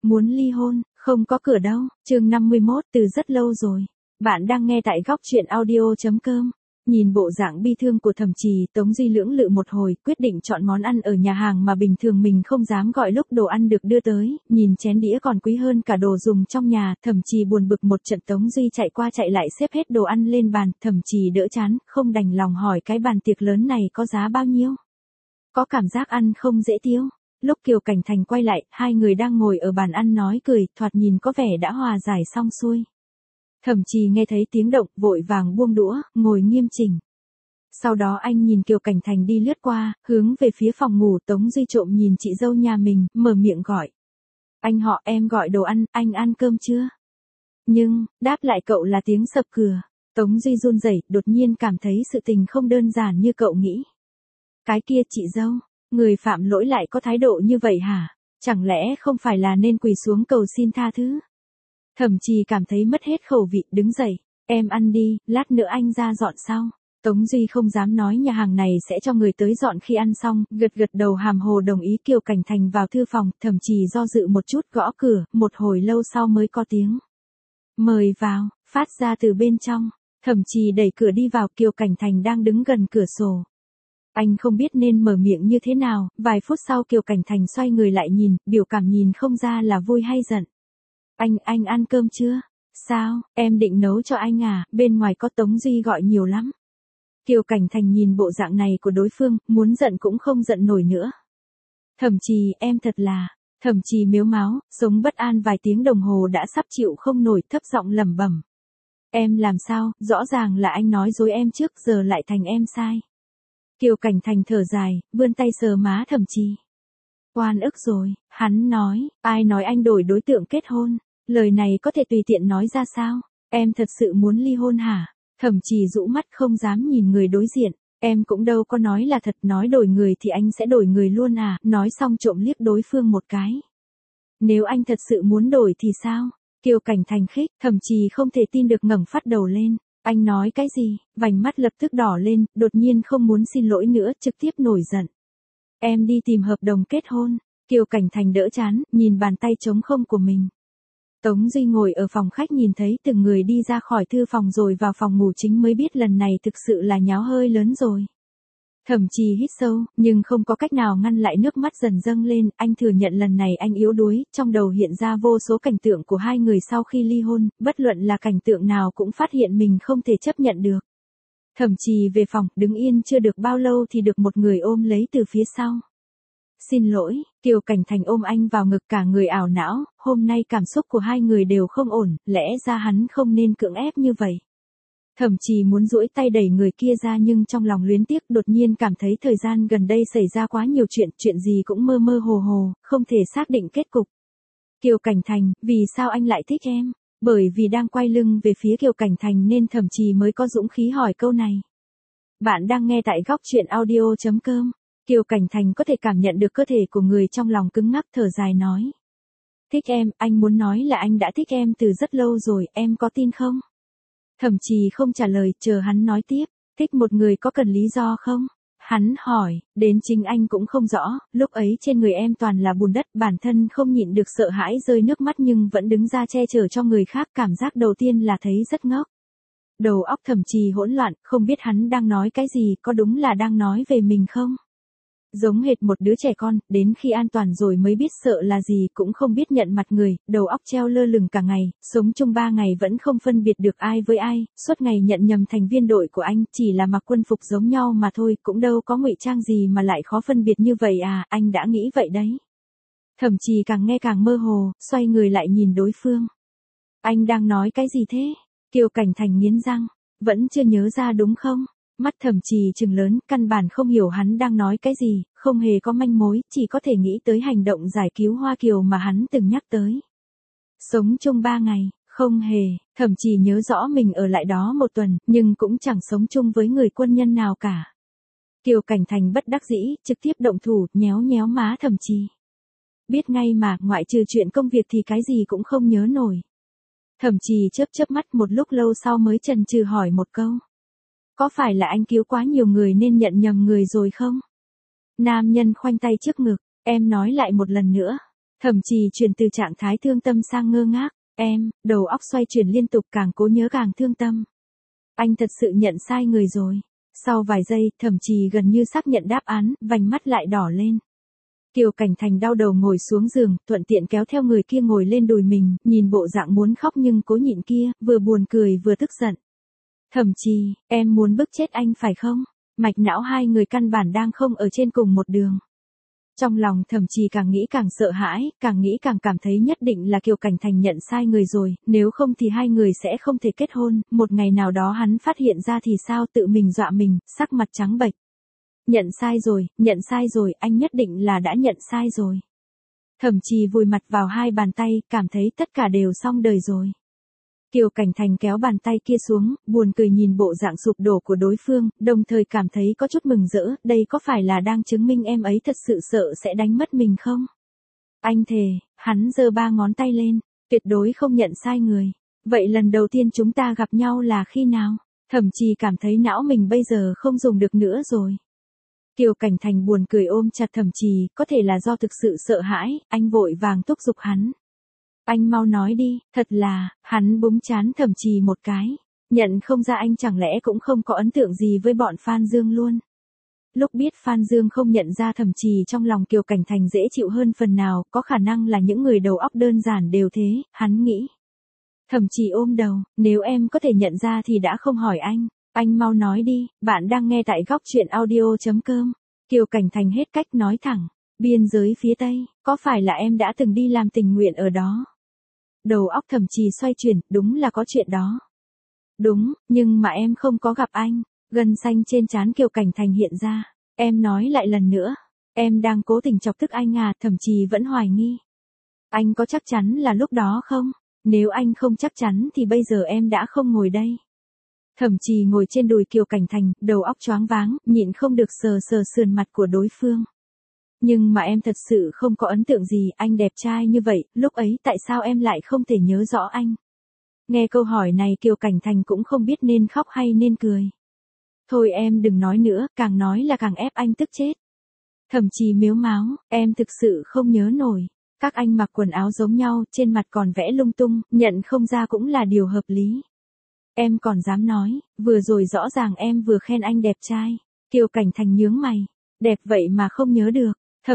muốn ly hôn, không có cửa đâu. Chương 51, từ rất lâu rồi. Bạn đang nghe tại góc truyện audio.com. Nhìn bộ dạng bi thương của Thẩm Trì, Tống Duy lưỡng lự một hồi, quyết định chọn món ăn ở nhà hàng mà bình thường mình không dám gọi lúc đồ ăn được đưa tới, nhìn chén đĩa còn quý hơn cả đồ dùng trong nhà, Thẩm Trì buồn bực một trận. Tống Duy chạy qua chạy lại xếp hết đồ ăn lên bàn, Thẩm Trì đỡ chán, không đành lòng hỏi cái bàn tiệc lớn này có giá bao nhiêu. Có cảm giác ăn không dễ tiêu. Lúc Kiều Cảnh Thành quay lại, hai người đang ngồi ở bàn ăn nói cười, thoạt nhìn có vẻ đã hòa giải xong xuôi. Thẩm Trì nghe thấy tiếng động, vội vàng buông đũa, ngồi nghiêm chỉnh. Sau đó anh nhìn Kiều Cảnh Thành đi lướt qua, hướng về phía phòng ngủ. Tống Duy trộm nhìn chị dâu nhà mình, mở miệng gọi. Anh họ, em gọi đồ ăn, anh ăn cơm chưa? Nhưng, đáp lại cậu là tiếng sập cửa. Tống Duy run rẩy, đột nhiên cảm thấy sự tình không đơn giản như cậu nghĩ. Cái kia chị dâu, người phạm lỗi lại có thái độ như vậy hả? Chẳng lẽ không phải là nên quỳ xuống cầu xin tha thứ? Thẩm Trì cảm thấy mất hết khẩu vị, đứng dậy. Em ăn đi, lát nữa anh ra dọn sau. Tống Duy không dám nói nhà hàng này sẽ cho người tới dọn khi ăn xong, gật gật đầu hàm hồ đồng ý. Kiều Cảnh Thành vào thư phòng, Thẩm Trì do dự một chút gõ cửa, một hồi lâu sau mới có tiếng. Mời vào, phát ra từ bên trong. Thẩm Trì đẩy cửa đi vào, Kiều Cảnh Thành đang đứng gần cửa sổ. Anh không biết nên mở miệng như thế nào, vài phút sau Kiều Cảnh Thành xoay người lại nhìn, biểu cảm nhìn không ra là vui hay giận. Anh ăn cơm chưa? Sao, em định nấu cho anh à, bên ngoài có Tống Duy gọi nhiều lắm. Kiều Cảnh Thành nhìn bộ dạng này của đối phương, muốn giận cũng không giận nổi nữa. Thẩm Trì, em thật là, Thẩm Trì mếu máo, sống bất an vài tiếng đồng hồ đã sắp chịu không nổi, thấp giọng lẩm bẩm. Em làm sao, rõ ràng là anh nói dối em trước, giờ lại thành em sai. Kiều Cảnh Thành thở dài, vươn tay sờ má Thẩm Trì. Oan ức rồi, hắn nói, ai nói anh đổi đối tượng kết hôn, lời này có thể tùy tiện nói ra sao, em thật sự muốn ly hôn hả? Thẩm Trì rũ mắt không dám nhìn người đối diện, em cũng đâu có nói là thật, nói đổi người thì anh sẽ đổi người luôn à, nói xong trộm liếc đối phương một cái. Nếu anh thật sự muốn đổi thì sao? Kiều Cảnh Thành khích, Thẩm Trì không thể tin được ngẩng phát đầu lên. Anh nói cái gì? Vành mắt lập tức đỏ lên, đột nhiên không muốn xin lỗi nữa, trực tiếp nổi giận. Em đi tìm hợp đồng kết hôn. Kiều Cảnh Thành đỡ chán, nhìn bàn tay trống không của mình. Tống Duy ngồi ở phòng khách nhìn thấy từng người đi ra khỏi thư phòng rồi vào phòng ngủ chính mới biết lần này thực sự là nháo hơi lớn rồi. Thẩm Trì hít sâu, nhưng không có cách nào ngăn lại nước mắt dần dâng lên, anh thừa nhận lần này anh yếu đuối, trong đầu hiện ra vô số cảnh tượng của hai người sau khi ly hôn, bất luận là cảnh tượng nào cũng phát hiện mình không thể chấp nhận được. Thẩm Trì về phòng, đứng yên chưa được bao lâu thì được một người ôm lấy từ phía sau. Xin lỗi, Kiều Cảnh Thành ôm anh vào ngực cả người ảo não, hôm nay cảm xúc của hai người đều không ổn, lẽ ra hắn không nên cưỡng ép như vậy. Thẩm Trì muốn duỗi tay đẩy người kia ra nhưng trong lòng luyến tiếc, đột nhiên cảm thấy thời gian gần đây xảy ra quá nhiều chuyện gì cũng mơ mơ hồ hồ, không thể xác định kết cục. Kiều Cảnh Thành, vì sao anh lại thích em? Bởi vì đang quay lưng về phía Kiều Cảnh Thành nên Thẩm Trì mới có dũng khí hỏi câu này. Bạn đang nghe tại góc truyện audio.com. Kiều Cảnh Thành có thể cảm nhận được cơ thể của người trong lòng cứng ngắc, thở dài nói. Thích em, anh muốn nói là anh đã thích em từ rất lâu rồi, em có tin không? Thẩm Trì không trả lời, chờ hắn nói tiếp. Thích một người có cần lý do không? Hắn hỏi, đến chính anh cũng không rõ, lúc ấy trên người em toàn là bùn đất, bản thân không nhịn được sợ hãi rơi nước mắt nhưng vẫn đứng ra che chở cho người khác, cảm giác đầu tiên là thấy rất ngốc. Đầu óc Thẩm Trì hỗn loạn, không biết hắn đang nói cái gì, có đúng là đang nói về mình không? Giống hệt một đứa trẻ con, đến khi an toàn rồi mới biết sợ là gì, cũng không biết nhận mặt người, đầu óc treo lơ lửng cả ngày, sống chung 3 ngày vẫn không phân biệt được ai với ai, suốt ngày nhận nhầm thành viên đội của anh, chỉ là mặc quân phục giống nhau mà thôi, cũng đâu có ngụy trang gì mà lại khó phân biệt như vậy à, anh đã nghĩ vậy đấy. Thẩm Trì càng nghe càng mơ hồ, xoay người lại nhìn đối phương. Anh đang nói cái gì thế? Kiều Cảnh Thành nghiến răng, vẫn chưa nhớ ra đúng không? Mắt Thẩm Trì trừng lớn, căn bản không hiểu hắn đang nói cái gì, không hề có manh mối, chỉ có thể nghĩ tới hành động giải cứu Hoa Kiều mà hắn từng nhắc tới. Sống chung 3 ngày, không hề, Thẩm Trì nhớ rõ mình ở lại đó 1 tuần, nhưng cũng chẳng sống chung với người quân nhân nào cả. Kiều Cảnh Thành bất đắc dĩ, trực tiếp động thủ, nhéo nhéo má Thẩm Trì. Biết ngay mà, ngoại trừ chuyện công việc thì cái gì cũng không nhớ nổi. Thẩm Trì chớp mắt một lúc lâu sau mới chần chừ hỏi một câu. Có phải là anh cứu quá nhiều người nên nhận nhầm người rồi không? Nam nhân khoanh tay trước ngực, em nói lại một lần nữa. Thẩm Trì chuyển từ trạng thái thương tâm sang ngơ ngác, đầu óc xoay chuyển liên tục, càng cố nhớ càng thương tâm. Anh thật sự nhận sai người rồi. Sau vài giây, Thẩm Trì gần như xác nhận đáp án, vành mắt lại đỏ lên. Kiều Cảnh Thành đau đầu ngồi xuống giường, thuận tiện kéo theo người kia ngồi lên đùi mình, nhìn bộ dạng muốn khóc nhưng cố nhịn kia, vừa buồn cười vừa tức giận. Thẩm Trì, em muốn bức chết anh phải không? Mạch não hai người căn bản đang không ở trên cùng một đường. Trong lòng Thẩm Trì càng nghĩ càng sợ hãi, càng nghĩ càng cảm thấy nhất định là Kiều Cảnh Thành nhận sai người rồi, nếu không thì hai người sẽ không thể kết hôn, một ngày nào đó hắn phát hiện ra thì sao, tự mình dọa mình, sắc mặt trắng bệch. Nhận sai rồi, anh nhất định là đã nhận sai rồi. Thẩm Trì vùi mặt vào hai bàn tay, cảm thấy tất cả đều xong đời rồi. Kiều Cảnh Thành kéo bàn tay kia xuống, buồn cười nhìn bộ dạng sụp đổ của đối phương, đồng thời cảm thấy có chút mừng rỡ, đây có phải là đang chứng minh em ấy thật sự sợ sẽ đánh mất mình không? Anh thề, hắn giơ 3 ngón tay lên, tuyệt đối không nhận sai người. Vậy lần đầu tiên chúng ta gặp nhau là khi nào? Thẩm Trì cảm thấy não mình bây giờ không dùng được nữa rồi. Kiều Cảnh Thành buồn cười ôm chặt Thẩm Trì, có thể là do thực sự sợ hãi, anh vội vàng thúc giục hắn. Anh mau nói đi, thật là, hắn búng trán Thẩm Trì một cái. Nhận không ra anh chẳng lẽ cũng không có ấn tượng gì với bọn Phan Dương luôn. Lúc biết Phan Dương không nhận ra Thẩm Trì, trong lòng Kiều Cảnh Thành dễ chịu hơn phần nào, có khả năng là những người đầu óc đơn giản đều thế, hắn nghĩ. Thẩm Trì ôm đầu, nếu em có thể nhận ra thì đã không hỏi anh mau nói đi, bạn đang nghe tại góc truyện audio.com. Kiều Cảnh Thành hết cách nói thẳng, biên giới phía Tây, có phải là em đã từng đi làm tình nguyện ở đó? Đầu óc Thẩm Trì xoay chuyển, đúng là có chuyện đó. Đúng, nhưng mà em không có gặp anh. Gân xanh trên trán Kiều Cảnh Thành hiện ra. Em nói lại lần nữa. Em đang cố tình chọc tức anh à? Thẩm Trì vẫn hoài nghi. Anh có chắc chắn là lúc đó không? Nếu anh không chắc chắn thì bây giờ em đã không ngồi đây. Thẩm Trì ngồi trên đùi Kiều Cảnh Thành, đầu óc choáng váng, nhịn không được sờ sờ sườn mặt của đối phương. Nhưng mà em thật sự không có ấn tượng gì, anh đẹp trai như vậy, lúc ấy tại sao em lại không thể nhớ rõ anh? Nghe câu hỏi này Kiều Cảnh Thành cũng không biết nên khóc hay nên cười. Thôi em đừng nói nữa, càng nói là càng ép anh tức chết. Thẩm Trì mếu máo, em thực sự không nhớ nổi. Các anh mặc quần áo giống nhau, trên mặt còn vẽ lung tung, nhận không ra cũng là điều hợp lý. Em còn dám nói, vừa rồi rõ ràng em vừa khen anh đẹp trai. Kiều Cảnh Thành nhướng mày, đẹp vậy mà không nhớ được.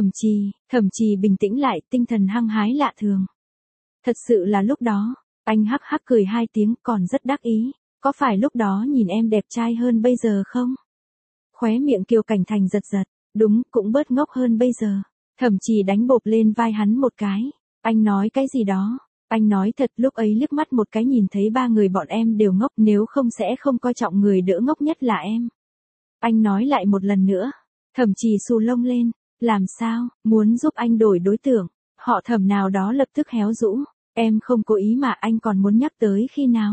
Thẩm Trì bình tĩnh lại, tinh thần hăng hái lạ thường. Thật sự là lúc đó, anh hắc hắc cười 2 tiếng, còn rất đắc ý. Có phải lúc đó nhìn em đẹp trai hơn bây giờ không? Khóe miệng Kiều Cảnh Thành giật giật, đúng, cũng bớt ngốc hơn bây giờ. Thẩm Trì đánh bộp lên vai hắn một cái. Anh nói cái gì đó? Anh nói thật, lúc ấy liếc mắt một cái nhìn thấy 3 người bọn em đều ngốc, nếu không sẽ không coi trọng người đỡ ngốc nhất là em. Anh nói lại một lần nữa. Thẩm Trì xù lông lên. Làm sao, muốn giúp anh đổi đối tượng? Họ Thẩm nào đó lập tức héo rũ. Em không cố ý mà, anh còn muốn nhắc tới khi nào?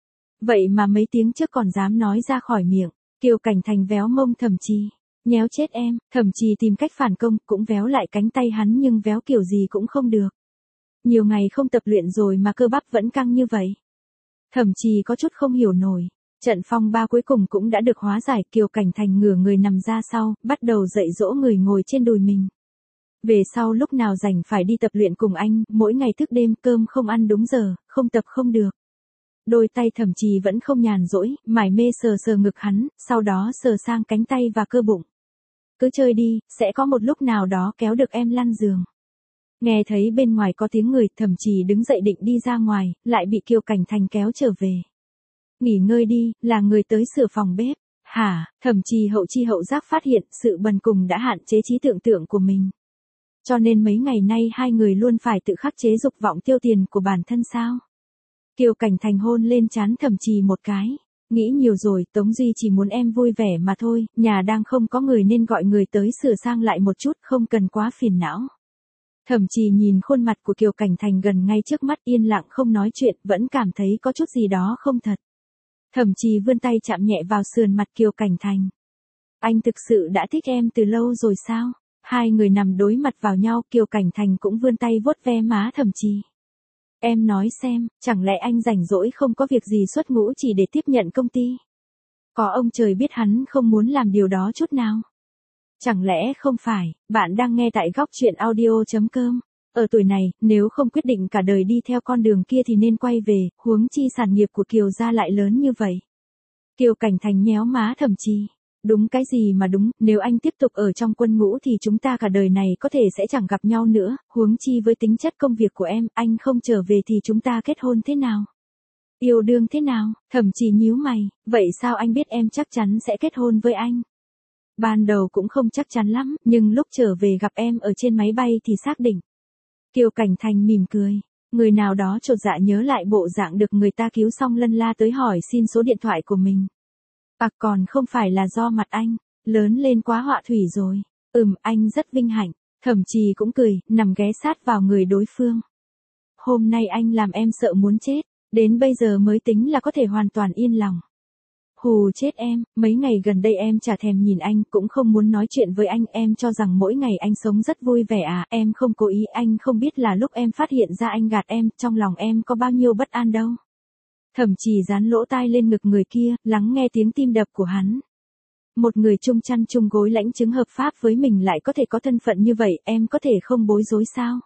Vậy mà mấy tiếng trước còn dám nói ra khỏi miệng. Kiều Cảnh Thành véo mông Thẩm Trì. Nhéo chết em. Thẩm Trì tìm cách phản công, cũng véo lại cánh tay hắn nhưng véo kiểu gì cũng không được. Nhiều ngày không tập luyện rồi mà cơ bắp vẫn căng như vậy. Thẩm Trì có chút không hiểu nổi. Trận phong ba cuối cùng cũng đã được hóa giải. Kiều Cảnh Thành ngửa người nằm ra sau, bắt đầu dạy dỗ người ngồi trên đùi mình. Về sau lúc nào rảnh phải đi tập luyện cùng anh, mỗi ngày thức đêm, cơm không ăn đúng giờ, không tập không được. Đôi tay Thẩm Trì vẫn không nhàn rỗi, mải mê sờ sờ ngực hắn, sau đó sờ sang cánh tay và cơ bụng. Cứ chơi đi, sẽ có một lúc nào đó kéo được em lăn giường. Nghe thấy bên ngoài có tiếng người, Thẩm Trì đứng dậy định đi ra ngoài, lại bị Kiều Cảnh Thành kéo trở về. Nghỉ ngơi đi, là người tới sửa phòng bếp. Hả? Thẩm Trì hậu chi hậu giác phát hiện sự bần cùng đã hạn chế trí tưởng tượng của mình. Cho nên mấy ngày nay hai người luôn phải tự khắc chế dục vọng tiêu tiền của bản thân sao? Kiều Cảnh Thành hôn lên trán Thẩm Trì một cái. Nghĩ nhiều rồi, Tống Duy chỉ muốn em vui vẻ mà thôi, nhà đang không có người nên gọi người tới sửa sang lại một chút, không cần quá phiền não. Thẩm Trì nhìn khuôn mặt của Kiều Cảnh Thành gần ngay trước mắt, yên lặng không nói chuyện, vẫn cảm thấy có chút gì đó không thật. Thẩm Trì vươn tay chạm nhẹ vào sườn mặt Kiều Cảnh Thành. Anh thực sự đã thích em từ lâu rồi sao? Hai người nằm đối mặt vào nhau, Kiều Cảnh Thành cũng vươn tay vuốt ve má Thẩm Trì. Em nói xem, chẳng lẽ anh rảnh rỗi không có việc gì xuất ngũ chỉ để tiếp nhận công ty? Có ông trời biết hắn không muốn làm điều đó chút nào. Chẳng lẽ không phải, bạn đang nghe tại góc truyện audio.com. Ở tuổi này, nếu không quyết định cả đời đi theo con đường kia thì nên quay về, huống chi sản nghiệp của Kiều gia lại lớn như vậy. Kiều Cảnh Thành nhéo má Thẩm Trì. Đúng cái gì mà đúng, nếu anh tiếp tục ở trong quân ngũ thì chúng ta cả đời này có thể sẽ chẳng gặp nhau nữa, huống chi với tính chất công việc của em, anh không trở về thì chúng ta kết hôn thế nào? Yêu đương thế nào? Thẩm Trì nhíu mày, vậy sao anh biết em chắc chắn sẽ kết hôn với anh? Ban đầu cũng không chắc chắn lắm, nhưng lúc trở về gặp em ở trên máy bay thì xác định. Kiều Cảnh Thành mỉm cười. Người nào đó chột dạ nhớ lại bộ dạng được người ta cứu xong lân la tới hỏi xin số điện thoại của mình. Còn không phải là do mặt anh, lớn lên quá họa thủy rồi. Anh rất vinh hạnh. Thẩm Trì cũng cười, nằm ghé sát vào người đối phương. Hôm nay anh làm em sợ muốn chết, đến bây giờ mới tính là có thể hoàn toàn yên lòng. Hù chết em, mấy ngày gần đây em chả thèm nhìn anh, cũng không muốn nói chuyện với anh, em cho rằng mỗi ngày anh sống rất vui vẻ à, em không cố ý, anh không biết là lúc em phát hiện ra anh gạt em, trong lòng em có bao nhiêu bất an đâu. Thẩm Trì dán lỗ tai lên ngực người kia, lắng nghe tiếng tim đập của hắn. Một người chung chăn chung gối lãnh chứng hợp pháp với mình lại có thể có thân phận như vậy, em có thể không bối rối sao?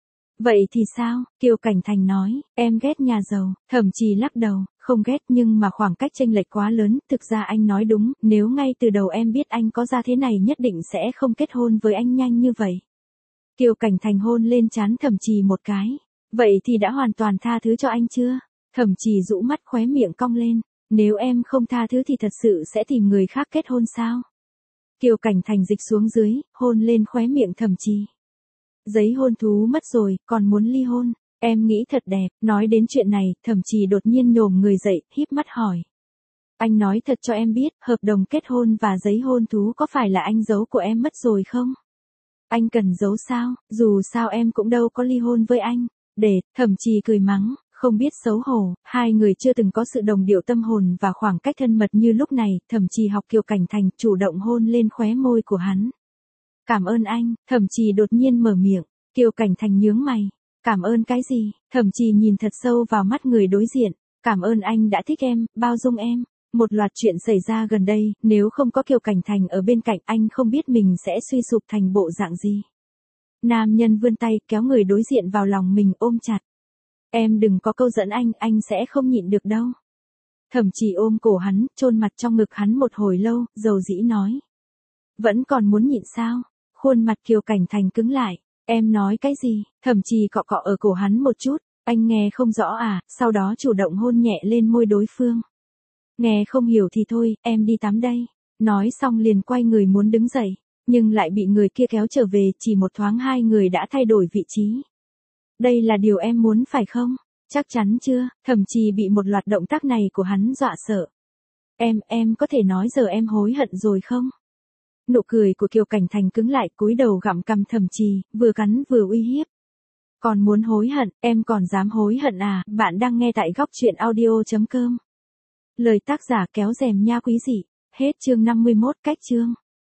Vậy thì sao? Kiều Cảnh Thành nói, em ghét nhà giàu. Thẩm Trì lắc đầu, không ghét nhưng mà khoảng cách chênh lệch quá lớn, thực ra anh nói đúng, nếu ngay từ đầu em biết anh có ra thế này nhất định sẽ không kết hôn với anh nhanh như vậy. Kiều Cảnh Thành hôn lên trán Thẩm Trì một cái. Vậy thì đã hoàn toàn tha thứ cho anh chưa? Thẩm Trì rũ mắt khóe miệng cong lên, nếu em không tha thứ thì thật sự sẽ tìm người khác kết hôn sao? Kiều Cảnh Thành dịch xuống dưới, hôn lên khóe miệng Thẩm Trì. Giấy hôn thú mất rồi, còn muốn ly hôn, em nghĩ thật đẹp. Nói đến chuyện này, Thẩm Trì đột nhiên nhổm người dậy, híp mắt hỏi. Anh nói thật cho em biết, hợp đồng kết hôn và giấy hôn thú có phải là anh giấu của em mất rồi không? Anh cần giấu sao, dù sao em cũng đâu có ly hôn với anh. Thẩm Trì cười mắng, không biết xấu hổ, hai người chưa từng có sự đồng điệu tâm hồn và khoảng cách thân mật như lúc này, Thẩm Trì học Kiều Cảnh Thành, chủ động hôn lên khóe môi của hắn. Cảm ơn anh, Thẩm Trì đột nhiên mở miệng. Kiều Cảnh Thành nhướng mày. Cảm ơn cái gì? Thẩm Trì nhìn thật sâu vào mắt người đối diện. Cảm ơn anh đã thích em, bao dung em. Một loạt chuyện xảy ra gần đây, nếu không có Kiều Cảnh Thành ở bên cạnh anh không biết mình sẽ suy sụp thành bộ dạng gì. Nam nhân vươn tay kéo người đối diện vào lòng mình ôm chặt. Em đừng có câu dẫn anh sẽ không nhịn được đâu. Thẩm Trì ôm cổ hắn, chôn mặt trong ngực hắn một hồi lâu, dầu dĩ nói. Vẫn còn muốn nhịn sao? Khuôn mặt Kiều Cảnh Thành cứng lại. Em nói cái gì? Thẩm Trì cọ cọ ở cổ hắn một chút. Anh nghe không rõ à? Sau đó chủ động hôn nhẹ lên môi đối phương. Nghe không hiểu thì thôi, em đi tắm đây. Nói xong liền quay người muốn đứng dậy, nhưng lại bị người kia kéo trở về, chỉ một thoáng hai người đã thay đổi vị trí. Đây là điều em muốn phải không? Chắc chắn chưa? Thẩm Trì bị một loạt động tác này của hắn dọa sợ. Em có thể nói giờ em hối hận rồi không? Nụ cười của Kiều Cảnh Thành cứng lại, cúi đầu gặm cằm Thẩm Trì, vừa cắn vừa uy hiếp. Còn muốn hối hận, em còn dám hối hận à? Bạn đang nghe tại góc truyện audio.com. Lời tác giả kéo rèm nha quý dị. Hết chương 51 cách chương.